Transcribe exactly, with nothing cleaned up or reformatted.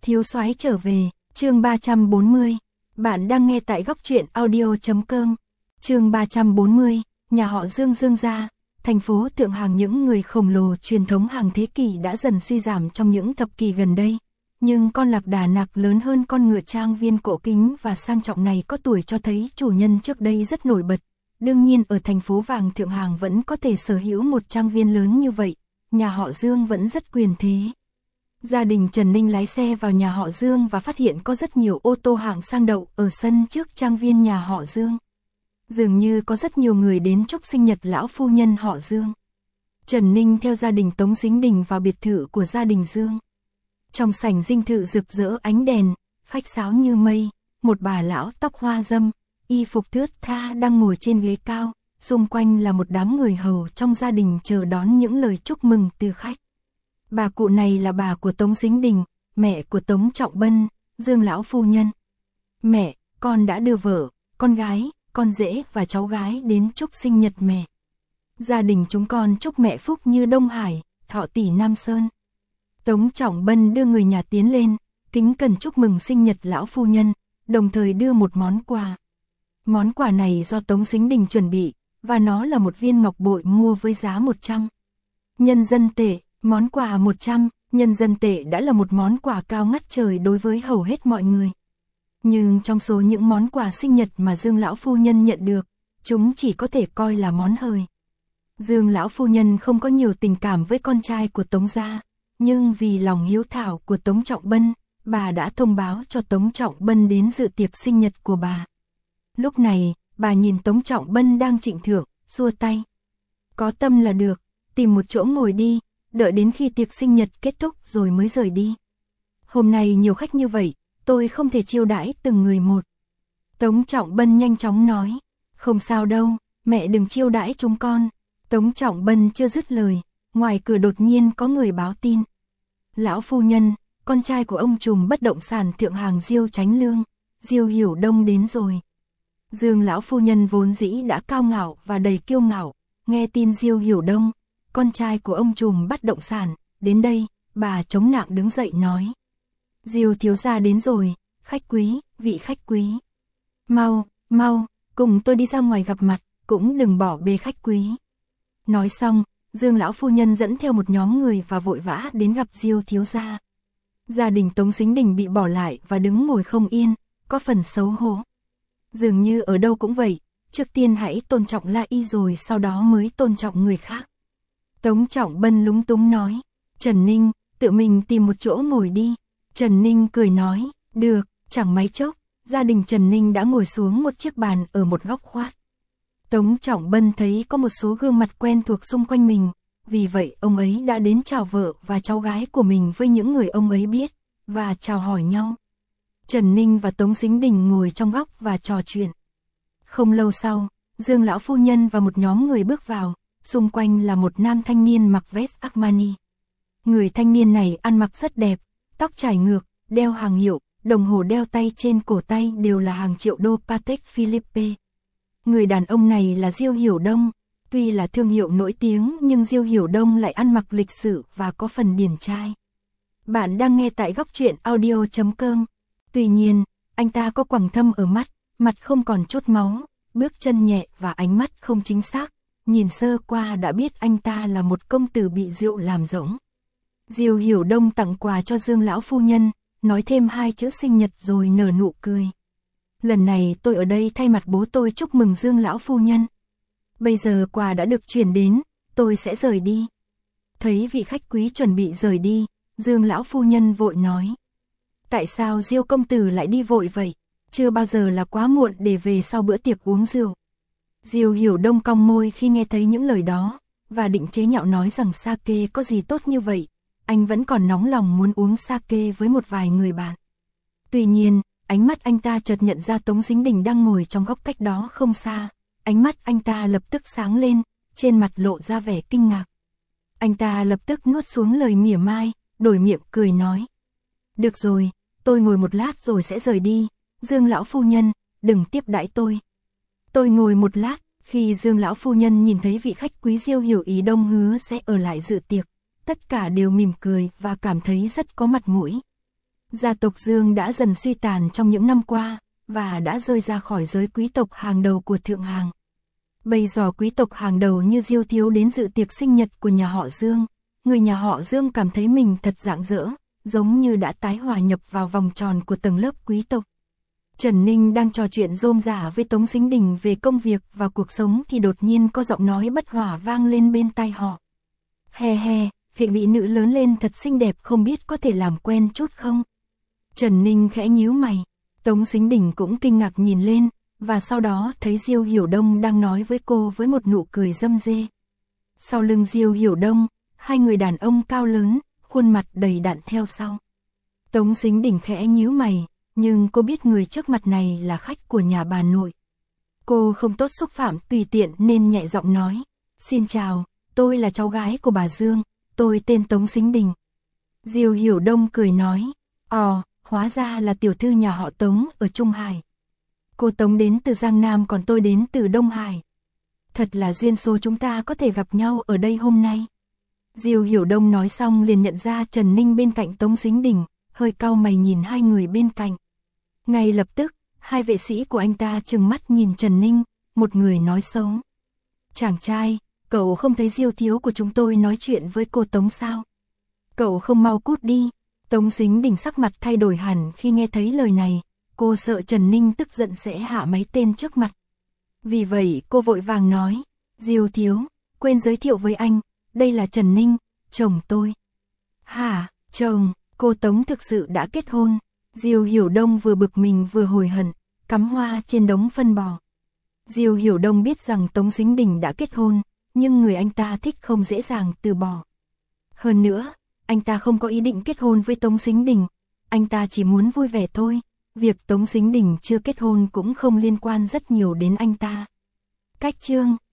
Thiếu soái trở về, chương ba trăm bốn mươi. Bạn đang nghe tại góc truyện audio chấm com. Chương ba trăm bốn mươi, nhà họ Dương Dương gia, thành phố Thượng Hàng. Những người khổng lồ truyền thống hàng thế kỷ đã dần suy giảm trong những thập kỷ gần đây. Nhưng con lạc đà nạc lớn hơn con ngựa trang viên cổ kính và sang trọng này có tuổi cho thấy chủ nhân trước đây rất nổi bật. Đương nhiên ở thành phố vàng Thượng Hàng vẫn có thể sở hữu một trang viên lớn như vậy, nhà họ Dương vẫn rất quyền thế. Gia đình Trần Ninh lái xe vào nhà họ Dương và phát hiện có rất nhiều ô tô hạng sang đậu ở sân trước trang viên nhà họ Dương. Dường như có rất nhiều người đến chúc sinh nhật lão phu nhân họ Dương. Trần Ninh theo gia đình Tống Dính Đình vào biệt thự của gia đình Dương. Trong sảnh dinh thự rực rỡ ánh đèn, khách sáo như mây, một bà lão tóc hoa râm, y phục thướt tha đang ngồi trên ghế cao, xung quanh là một đám người hầu trong gia đình chờ đón những lời chúc mừng từ khách. Bà cụ này là bà của Tống Dính Đình, mẹ của Tống Trọng Bân, Dương lão phu nhân. Mẹ, con đã đưa vợ, con gái, con rể và cháu gái đến chúc sinh nhật mẹ. Gia đình chúng con chúc mẹ phúc như Đông Hải, thọ tỷ Nam Sơn. Tống Trọng Bân đưa người nhà tiến lên, kính cẩn chúc mừng sinh nhật lão phu nhân, đồng thời đưa một món quà. Món quà này do Tống Dính Đình chuẩn bị, và nó là một viên ngọc bội mua với giá một trăm nhân dân tệ. Món quà một trăm nhân dân tệ đã là một món quà cao ngất trời đối với hầu hết mọi người. Nhưng trong số những món quà sinh nhật mà Dương lão phu nhân nhận được, chúng chỉ có thể coi là món hời. Dương lão phu nhân không có nhiều tình cảm với con trai của Tống gia, nhưng vì lòng hiếu thảo của Tống Trọng Bân, bà đã thông báo cho Tống Trọng Bân đến dự tiệc sinh nhật của bà. Lúc này, bà nhìn Tống Trọng Bân đang trịnh thượng, xua tay. Có tâm là được, tìm một chỗ ngồi đi, đợi đến khi tiệc sinh nhật kết thúc rồi mới rời đi. Hôm nay nhiều khách như vậy, tôi không thể chiêu đãi từng người một. Tống Trọng Bân nhanh chóng nói, không sao đâu, mẹ đừng chiêu đãi chúng con. Tống Trọng Bân chưa dứt lời, ngoài cửa đột nhiên có người báo tin. Lão phu nhân, con trai của ông trùm bất động sản Thượng Hàng Diêu Chánh Lương, Diêu Hiểu Đông đến rồi. Dương lão phu nhân vốn dĩ đã cao ngạo và đầy kiêu ngạo, nghe tin Diêu Hiểu Đông, con trai của ông trùm bất động sản, đến đây, bà chống nạng đứng dậy nói. Diêu thiếu gia đến rồi, khách quý, vị khách quý. Mau, mau, cùng tôi đi ra ngoài gặp mặt, cũng đừng bỏ bê khách quý. Nói xong, Dương lão phu nhân dẫn theo một nhóm người và vội vã đến gặp Diêu thiếu gia. Gia đình Tống Dính Đình bị bỏ lại và đứng ngồi không yên, có phần xấu hổ. Dường như ở đâu cũng vậy, trước tiên hãy tôn trọng La Y rồi sau đó mới tôn trọng người khác. Tống Trọng Bân lúng túng nói, Trần Ninh, tự mình tìm một chỗ ngồi đi. Trần Ninh cười nói, được, chẳng mấy chốc, gia đình Trần Ninh đã ngồi xuống một chiếc bàn ở một góc khoát. Tống Trọng Bân thấy có một số gương mặt quen thuộc xung quanh mình, vì vậy ông ấy đã đến chào vợ và cháu gái của mình với những người ông ấy biết, và chào hỏi nhau. Trần Ninh và Tống Dính Đình ngồi trong góc và trò chuyện. Không lâu sau, Dương lão phu nhân và một nhóm người bước vào, xung quanh là một nam thanh niên mặc vest Armani. Người thanh niên này ăn mặc rất đẹp, tóc chải ngược, đeo hàng hiệu, đồng hồ đeo tay trên cổ tay đều là hàng triệu đô Patek Philippe. Người đàn ông này là Diêu Hiểu Đông, tuy là thương hiệu nổi tiếng nhưng Diêu Hiểu Đông lại ăn mặc lịch sự và có phần điển trai. Bạn đang nghe tại góc truyện audio chấm com. Tuy nhiên, anh ta có quầng thâm ở mắt, mặt không còn chút máu, bước chân nhẹ và ánh mắt không chính xác. Nhìn sơ qua đã biết anh ta là một công tử bị rượu làm rỗng. Diêu Hiểu Đông tặng quà cho Dương lão phu nhân, nói thêm hai chữ sinh nhật rồi nở nụ cười. Lần này tôi ở đây thay mặt bố tôi chúc mừng Dương lão phu nhân. Bây giờ quà đã được chuyển đến, tôi sẽ rời đi. Thấy vị khách quý chuẩn bị rời đi, Dương lão phu nhân vội nói. Tại sao Diêu công tử lại đi vội vậy? Chưa bao giờ là quá muộn để về sau bữa tiệc uống rượu. Diêu Hiểu Đông cong môi khi nghe thấy những lời đó, và định chế nhạo nói rằng sake có gì tốt như vậy, anh vẫn còn nóng lòng muốn uống sake với một vài người bạn. Tuy nhiên, ánh mắt anh ta chợt nhận ra Tống Dính Đình đang ngồi trong góc cách đó không xa, ánh mắt anh ta lập tức sáng lên, trên mặt lộ ra vẻ kinh ngạc. Anh ta lập tức nuốt xuống lời mỉa mai, đổi miệng cười nói. Được rồi, tôi ngồi một lát rồi sẽ rời đi, Dương lão phu nhân, đừng tiếp đãi tôi. Tôi ngồi một lát, khi Dương lão phu nhân nhìn thấy vị khách quý Diêu Hiểu Ý Đông hứa sẽ ở lại dự tiệc, tất cả đều mỉm cười và cảm thấy rất có mặt mũi. Gia tộc Dương đã dần suy tàn trong những năm qua, và đã rơi ra khỏi giới quý tộc hàng đầu của Thượng Hàng. Bây giờ quý tộc hàng đầu như Diêu Thiếu đến dự tiệc sinh nhật của nhà họ Dương, người nhà họ Dương cảm thấy mình thật rạng rỡ, giống như đã tái hòa nhập vào vòng tròn của tầng lớp quý tộc. Trần Ninh đang trò chuyện rôm rả với Tống Sính Đình về công việc và cuộc sống thì đột nhiên có giọng nói bất hòa vang lên bên tai họ. He he, vị mỹ nữ lớn lên thật xinh đẹp, không biết có thể làm quen chút không? Trần Ninh khẽ nhíu mày, Tống Sính Đình cũng kinh ngạc nhìn lên, và sau đó thấy Diêu Hiểu Đông đang nói với cô với một nụ cười râm rê. Sau lưng Diêu Hiểu Đông, hai người đàn ông cao lớn, khuôn mặt đầy đặn theo sau. Tống Sính Đình khẽ nhíu mày, nhưng cô biết người trước mặt này là khách của nhà bà nội. Cô không tốt xúc phạm tùy tiện nên nhẹ giọng nói, xin chào, tôi là cháu gái của bà Dương, tôi tên Tống Sính Đình. Diêu Hiểu Đông cười nói, ồ, hóa ra là tiểu thư nhà họ Tống ở Trung Hải. Cô Tống đến từ Giang Nam còn tôi đến từ Đông Hải. Thật là duyên số chúng ta có thể gặp nhau ở đây hôm nay. Diêu Hiểu Đông nói xong liền nhận ra Trần Ninh bên cạnh Tống Sính Đình, hơi cau mày nhìn hai người bên cạnh. Ngay lập tức, hai vệ sĩ của anh ta trừng mắt nhìn Trần Ninh, một người nói xấu. Chàng trai, cậu không thấy Diêu thiếu của chúng tôi nói chuyện với cô Tống sao? Cậu không mau cút đi. Tống Sính Đình sắc mặt thay đổi hẳn khi nghe thấy lời này, cô sợ Trần Ninh tức giận sẽ hạ mấy tên trước mặt. Vì vậy cô vội vàng nói, Diêu thiếu, quên giới thiệu với anh, đây là Trần Ninh, chồng tôi. Hả, chồng, cô Tống thực sự đã kết hôn? Diêu Hiểu Đông vừa bực mình vừa hồi hận, cắm hoa trên đống phân bò. Diêu Hiểu Đông biết rằng Tống Sính Đình đã kết hôn, nhưng người anh ta thích không dễ dàng từ bỏ. Hơn nữa, anh ta không có ý định kết hôn với Tống Sính Đình, anh ta chỉ muốn vui vẻ thôi, việc Tống Sính Đình chưa kết hôn cũng không liên quan rất nhiều đến anh ta. Cách chương